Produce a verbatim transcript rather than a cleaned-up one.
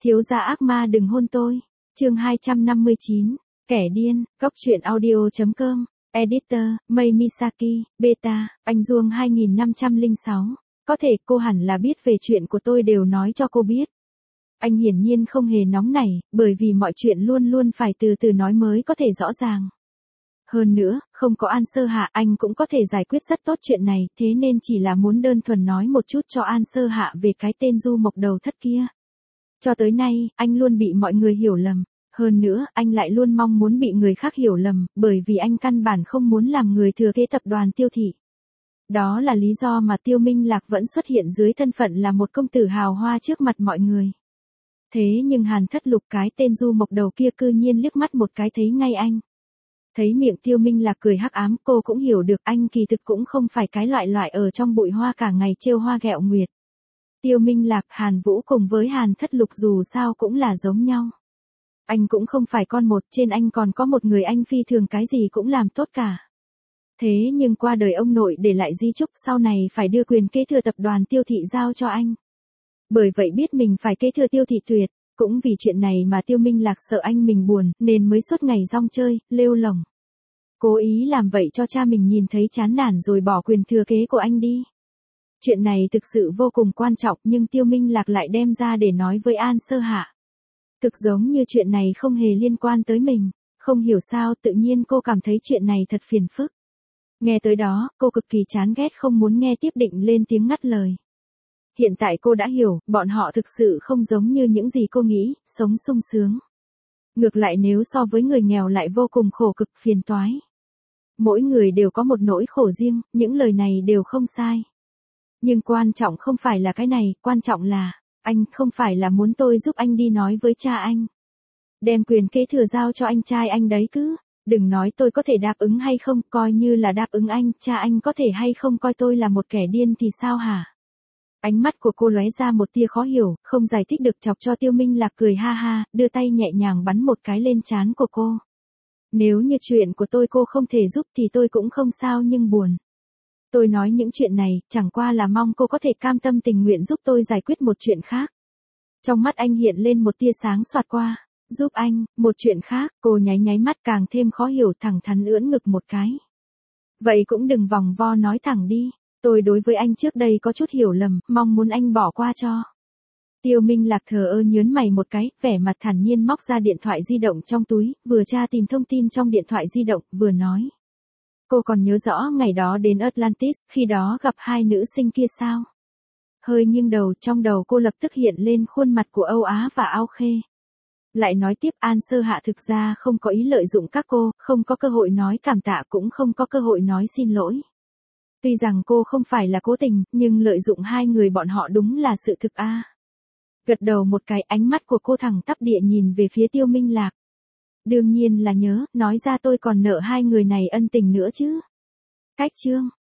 Thiếu gia ác ma đừng hôn tôi. Chương hai trăm năm mươi chín, kẻ điên, góc truyện audio chấm com, editor, Mei Misaki, beta, anh Duông hai nghìn năm trăm lẻ sáu. Có thể cô hẳn là biết về chuyện của tôi đều nói cho cô biết. Anh hiển nhiên không hề nóng nảy, bởi vì mọi chuyện luôn luôn phải từ từ nói mới có thể rõ ràng. Hơn nữa, không có An Sơ Hạ anh cũng có thể giải quyết rất tốt chuyện này, thế nên chỉ là muốn đơn thuần nói một chút cho An Sơ Hạ về cái tên Du Mộc đầu thất kia. Cho tới nay, anh luôn bị mọi người hiểu lầm. Hơn nữa, anh lại luôn mong muốn bị người khác hiểu lầm, bởi vì anh căn bản không muốn làm người thừa kế tập đoàn Tiêu Thị. Đó là lý do mà Tiêu Minh Lạc vẫn xuất hiện dưới thân phận là một công tử hào hoa trước mặt mọi người. Thế nhưng Hàn Thất Lục cái tên Du Mộc đầu kia cư nhiên liếc mắt một cái thấy ngay anh. Thấy miệng Tiêu Minh Lạc cười hắc ám, cô cũng hiểu được anh kỳ thực cũng không phải cái loại loại ở trong bụi hoa cả ngày trêu hoa ghẹo nguyệt. Tiêu Minh Lạc, Hàn Vũ cùng với Hàn Thất Lục dù sao cũng là giống nhau. Anh cũng không phải con một, trên anh còn có một người anh phi thường cái gì cũng làm tốt cả. Thế nhưng qua đời ông nội để lại di chúc sau này phải đưa quyền kế thừa tập đoàn Tiêu Thị giao cho anh. Bởi vậy biết mình phải kế thừa Tiêu Thị tuyệt, cũng vì chuyện này mà Tiêu Minh Lạc sợ anh mình buồn, nên mới suốt ngày rong chơi, lêu lổng. Cố ý làm vậy cho cha mình nhìn thấy chán nản rồi bỏ quyền thừa kế của anh đi. Chuyện này thực sự vô cùng quan trọng nhưng Tiêu Minh Lạc lại đem ra để nói với An Sơ Hạ. Thực giống như chuyện này không hề liên quan tới mình, không hiểu sao tự nhiên cô cảm thấy chuyện này thật phiền phức. Nghe tới đó, cô cực kỳ chán ghét không muốn nghe tiếp định lên tiếng ngắt lời. Hiện tại cô đã hiểu, bọn họ thực sự không giống như những gì cô nghĩ, sống sung sướng. Ngược lại nếu so với người nghèo lại vô cùng khổ cực phiền toái. Mỗi người đều có một nỗi khổ riêng, những lời này đều không sai. Nhưng quan trọng không phải là cái này, quan trọng là, anh không phải là muốn tôi giúp anh đi nói với cha anh. Đem quyền kế thừa giao cho anh trai anh đấy cứ, đừng nói tôi có thể đáp ứng hay không, coi như là đáp ứng anh, cha anh có thể hay không coi tôi là một kẻ điên thì sao hả? Ánh mắt của cô lóe ra một tia khó hiểu, không giải thích được chọc cho Tiêu Minh Lạc cười ha ha, đưa tay nhẹ nhàng bắn một cái lên trán của cô. Nếu như chuyện của tôi cô không thể giúp thì tôi cũng không sao nhưng buồn. Tôi nói những chuyện này, chẳng qua là mong cô có thể cam tâm tình nguyện giúp tôi giải quyết một chuyện khác. Trong mắt anh hiện lên một tia sáng xoạt qua, giúp anh, một chuyện khác, cô nháy nháy mắt càng thêm khó hiểu thẳng thắn ưỡn ngực một cái. Vậy cũng đừng vòng vo nói thẳng đi, tôi đối với anh trước đây có chút hiểu lầm, mong muốn anh bỏ qua cho. Tiêu Minh Lạc thờ ơ nhớn mày một cái, vẻ mặt thản nhiên móc ra điện thoại di động trong túi, vừa tra tìm thông tin trong điện thoại di động, vừa nói. Cô còn nhớ rõ ngày đó đến Atlantis, khi đó gặp hai nữ sinh kia sao? Hơi nghiêng đầu, trong đầu cô lập tức hiện lên khuôn mặt của Âu Á và Ao Khê. Lại nói tiếp An Sơ Hạ thực ra không có ý lợi dụng các cô, không có cơ hội nói cảm tạ cũng không có cơ hội nói xin lỗi. Tuy rằng cô không phải là cố tình, nhưng lợi dụng hai người bọn họ đúng là sự thực a. À. Gật đầu một cái, ánh mắt của cô thẳng tắp địa nhìn về phía Tiêu Minh Lạc. Đương nhiên là nhớ, nói ra tôi còn nợ hai người này ân tình nữa chứ. Cách chương.